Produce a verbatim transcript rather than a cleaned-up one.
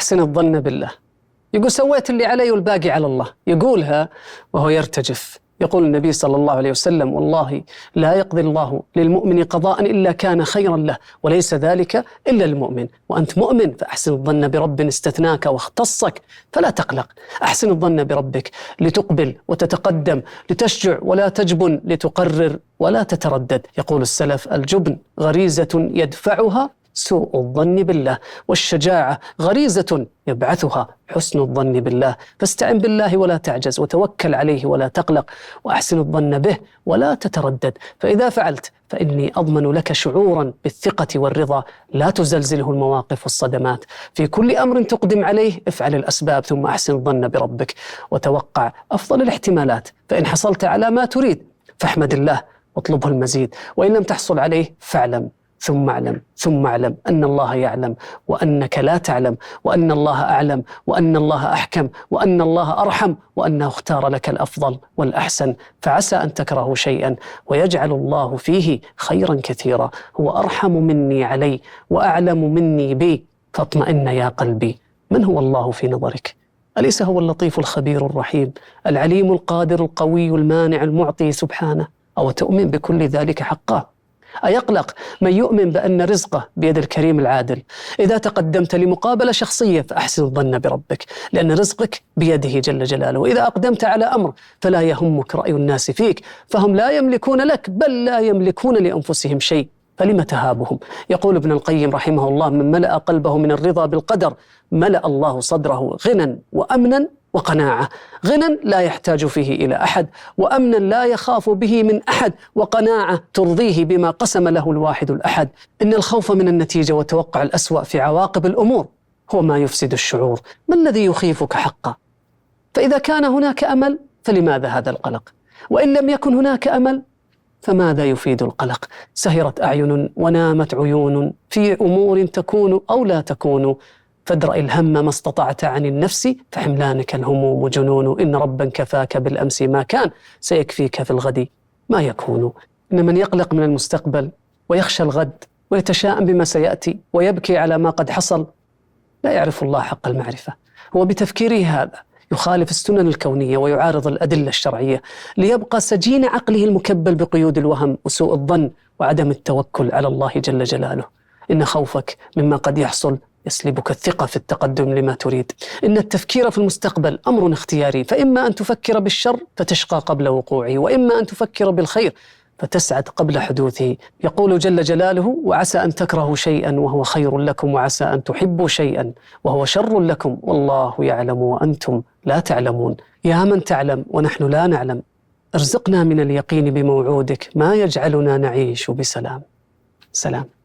أحسن الظن بالله، يقول سويت اللي علي والباقي على الله، يقولها وهو يرتجف. يقول النبي صلى الله عليه وسلم: والله لا يقضي الله للمؤمن قضاء إلا كان خيرا له، وليس ذلك إلا المؤمن. وأنت مؤمن فأحسن الظن برب استثناك واختصك فلا تقلق. أحسن الظن بربك لتقبل وتتقدم، لتشجع ولا تجبن، لتقرر ولا تتردد. يقول السلف: الجبن غريزة يدفعها سوء الظن بالله، والشجاعة غريزة يبعثها حسن الظن بالله. فاستعن بالله ولا تعجز، وتوكل عليه ولا تقلق، وأحسن الظن به ولا تتردد. فإذا فعلت فإني أضمن لك شعورا بالثقة والرضا لا تزلزله المواقف والصدمات. في كل أمر تقدم عليه افعل الأسباب، ثم أحسن الظن بربك وتوقع أفضل الاحتمالات. فإن حصلت على ما تريد فاحمد الله واطلبه المزيد، وإن لم تحصل عليه فاعلم ثم اعلم ثم اعلم أن الله يعلم وأنك لا تعلم، وأن الله أعلم وأن الله أحكم وأن الله أرحم، وأنه اختار لك الأفضل والأحسن. فعسى أن تكرهوا شيئا ويجعل الله فيه خيرا كثيرا. هو أرحم مني علي وأعلم مني بي، فاطمئن يا قلبي. من هو الله في نظرك؟ أليس هو اللطيف الخبير الرحيم العليم القادر القوي المانع المعطي سبحانه؟ أو تؤمن بكل ذلك حقا؟ أيقلق من يؤمن بأن رزقه بيد الكريم العادل؟ إذا تقدمت لمقابلة شخصية فأحسن الظن بربك، لأن رزقك بيده جل جلاله. وإذا أقدمت على أمر فلا يهمك رأي الناس فيك، فهم لا يملكون لك بل لا يملكون لأنفسهم شيء، فلم تهابهم؟ يقول ابن القيم رحمه الله: من ملأ قلبه من الرضا بالقدر ملأ الله صدره غنى وأمنا وقناعة. غنى لا يحتاج فيه إلى أحد، وأمنا لا يخاف به من أحد، وقناعة ترضيه بما قسم له الواحد الأحد. إن الخوف من النتيجة وتوقع الأسوأ في عواقب الأمور هو ما يفسد الشعور. ما الذي يخيفك حقا؟ فإذا كان هناك أمل فلماذا هذا القلق؟ وإن لم يكن هناك أمل فماذا يفيد القلق؟ سهرت أعين ونامت عيون في أمور تكون أو لا تكون، فادرأ الهم ما استطعت عن النفس، فحملانك الهموم جنون. إن ربا كفاك بالأمس ما كان، سيكفيك في الغد ما يكون. إن من يقلق من المستقبل ويخشى الغد ويتشاءم بما سيأتي ويبكي على ما قد حصل لا يعرف الله حق المعرفة. هو بتفكيره هذا يخالف السنن الكونية ويعارض الأدلة الشرعية، ليبقى سجين عقله المكبل بقيود الوهم وسوء الظن وعدم التوكل على الله جل جلاله. إن خوفك مما قد يحصل يسلبك الثقة في التقدم لما تريد. إن التفكير في المستقبل أمر اختياري، فإما أن تفكر بالشر فتشقى قبل وقوعه، وإما أن تفكر بالخير فتسعد قبل حدوثه. يقول جل جلاله: وعسى أن تكرهوا شيئا وهو خير لكم، وعسى أن تحبوا شيئا وهو شر لكم، والله يعلم وأنتم لا تعلمون. يا من تعلم ونحن لا نعلم، ارزقنا من اليقين بموعودك ما يجعلنا نعيش بسلام. سلام.